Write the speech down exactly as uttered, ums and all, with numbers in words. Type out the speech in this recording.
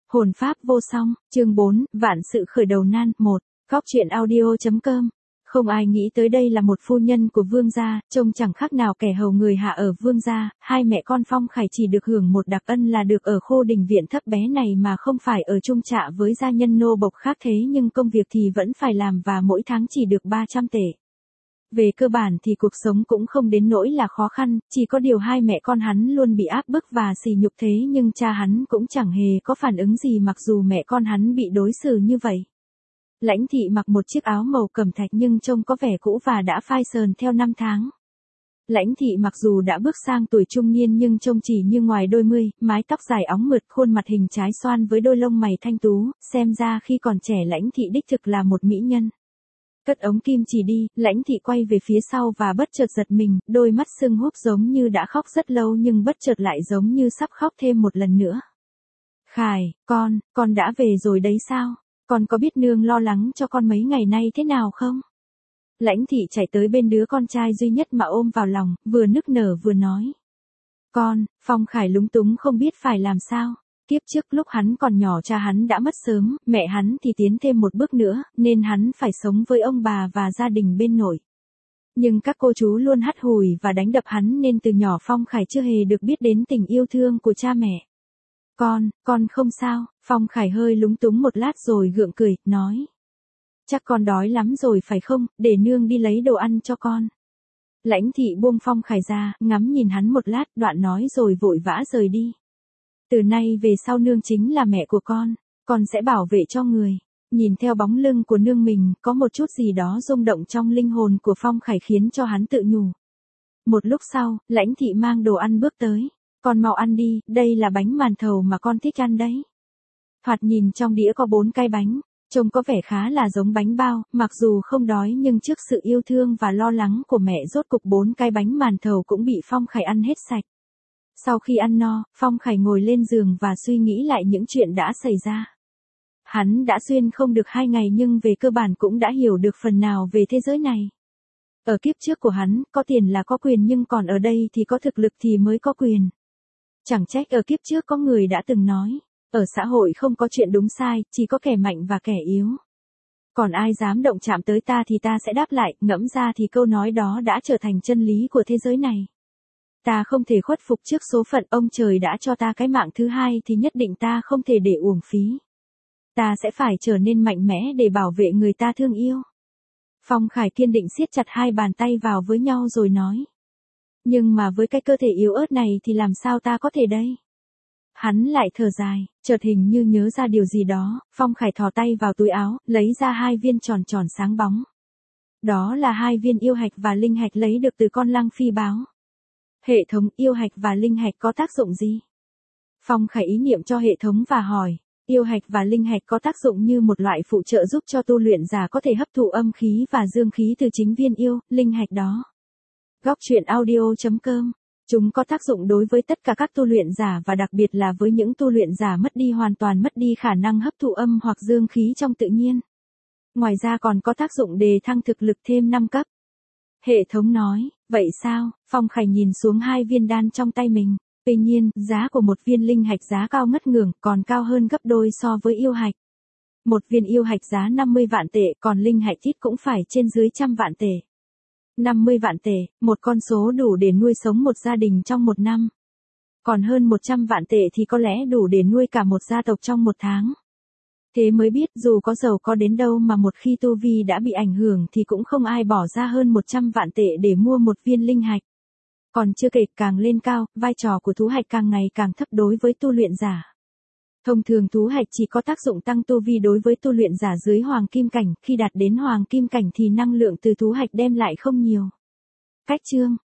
Hồn pháp vô song, chương bốn, vạn sự khởi đầu nan, một, góc truyện audio.com. Không ai nghĩ tới đây là một phu nhân của vương gia, trông chẳng khác nào kẻ hầu người hạ ở vương gia, hai mẹ con Phong Khải chỉ được hưởng một đặc ân là được ở khô đình viện thấp bé này mà không phải ở chung trạ với gia nhân nô bộc khác, thế nhưng công việc thì vẫn phải làm và mỗi tháng chỉ được ba trăm tệ. Về cơ bản thì cuộc sống cũng không đến nỗi là khó khăn, chỉ có điều hai mẹ con hắn luôn bị áp bức và sỉ nhục, thế nhưng cha hắn cũng chẳng hề có phản ứng gì mặc dù mẹ con hắn bị đối xử như vậy. Lãnh Thị mặc một chiếc áo màu cẩm thạch nhưng trông có vẻ cũ và đã phai sờn theo năm tháng. Lãnh Thị mặc dù đã bước sang tuổi trung niên nhưng trông chỉ như ngoài đôi mươi, mái tóc dài óng mượt, khuôn mặt hình trái xoan với đôi lông mày thanh tú, xem ra khi còn trẻ Lãnh Thị đích thực là một mỹ nhân. Cất ống kim chỉ đi, Lãnh Thị quay về phía sau và bất chợt giật mình, đôi mắt sưng húp giống như đã khóc rất lâu nhưng bất chợt lại giống như sắp khóc thêm một lần nữa. Khải, con, con đã về rồi đấy sao? Con có biết nương lo lắng cho con mấy ngày nay thế nào không? Lãnh Thị chạy tới bên đứa con trai duy nhất mà ôm vào lòng, vừa nức nở vừa nói. Con, Phong Khải lúng túng không biết phải làm sao. Kiếp trước lúc hắn còn nhỏ cha hắn đã mất sớm, mẹ hắn thì tiến thêm một bước nữa, nên hắn phải sống với ông bà và gia đình bên nội. Nhưng các cô chú luôn hắt hủi và đánh đập hắn nên từ nhỏ Phong Khải chưa hề được biết đến tình yêu thương của cha mẹ. Con, con không sao, Phong Khải hơi lúng túng một lát rồi gượng cười, nói. Chắc con đói lắm rồi phải không, để nương đi lấy đồ ăn cho con. Lãnh Thị buông Phong Khải ra, ngắm nhìn hắn một lát, đoạn nói rồi vội vã rời đi. Từ nay về sau nương chính là mẹ của con, con sẽ bảo vệ cho người. Nhìn theo bóng lưng của nương mình, có một chút gì đó rung động trong linh hồn của Phong Khải khiến cho hắn tự nhủ. Một lúc sau, Lãnh Thị mang đồ ăn bước tới. Con mau ăn đi, đây là bánh màn thầu mà con thích ăn đấy. Thoạt nhìn trong đĩa có bốn cái bánh, trông có vẻ khá là giống bánh bao, mặc dù không đói nhưng trước sự yêu thương và lo lắng của mẹ rốt cục bốn cái bánh màn thầu cũng bị Phong Khải ăn hết sạch. Sau khi ăn no, Phong Khải ngồi lên giường và suy nghĩ lại những chuyện đã xảy ra. Hắn đã xuyên không được hai ngày nhưng về cơ bản cũng đã hiểu được phần nào về thế giới này. Ở kiếp trước của hắn, có tiền là có quyền nhưng còn ở đây thì có thực lực thì mới có quyền. Chẳng trách ở kiếp trước có người đã từng nói, ở xã hội không có chuyện đúng sai, chỉ có kẻ mạnh và kẻ yếu. Còn ai dám động chạm tới ta thì ta sẽ đáp lại, ngẫm ra thì câu nói đó đã trở thành chân lý của thế giới này. Ta không thể khuất phục trước số phận, ông trời đã cho ta cái mạng thứ hai thì nhất định ta không thể để uổng phí. Ta sẽ phải trở nên mạnh mẽ để bảo vệ người ta thương yêu. Phong Khải kiên định siết chặt hai bàn tay vào với nhau rồi nói. Nhưng mà với cái cơ thể yếu ớt này thì làm sao ta có thể đây? Hắn lại thở dài, chợt hình như nhớ ra điều gì đó, Phong Khải thò tay vào túi áo, lấy ra hai viên tròn tròn sáng bóng. Đó là hai viên yêu hạch và linh hạch lấy được từ con lăng phi báo. Hệ thống yêu hạch và linh hạch có tác dụng gì? Phong Khải ý niệm cho hệ thống và hỏi. Yêu hạch và linh hạch có tác dụng như một loại phụ trợ giúp cho tu luyện giả có thể hấp thụ âm khí và dương khí từ chính viên yêu, linh hạch đó. Góc truyện audio.com. Chúng có tác dụng đối với tất cả các tu luyện giả và đặc biệt là với những tu luyện giả mất đi hoàn toàn mất đi khả năng hấp thụ âm hoặc dương khí trong tự nhiên. Ngoài ra còn có tác dụng đề thăng thực lực thêm năm cấp. Hệ thống nói, vậy sao? Phong Khải nhìn xuống hai viên đan trong tay mình. Tuy nhiên, giá của một viên linh hạch giá cao ngất ngưởng, còn cao hơn gấp đôi so với yêu hạch. Một viên yêu hạch giá năm mươi vạn tệ, còn linh hạch ít cũng phải trên dưới trăm vạn tệ. năm mươi vạn tệ, một con số đủ để nuôi sống một gia đình trong một năm. Còn hơn một trăm vạn tệ thì có lẽ đủ để nuôi cả một gia tộc trong một tháng. Thế mới biết dù có giàu có đến đâu mà một khi tu vi đã bị ảnh hưởng thì cũng không ai bỏ ra hơn một trăm vạn tệ để mua một viên linh hạch. Còn chưa kể càng lên cao, vai trò của thú hạch càng ngày càng thấp đối với tu luyện giả. Thông thường thú hạch chỉ có tác dụng tăng tu vi đối với tu luyện giả dưới hoàng kim cảnh, khi đạt đến hoàng kim cảnh thì năng lượng từ thú hạch đem lại không nhiều. Cách chương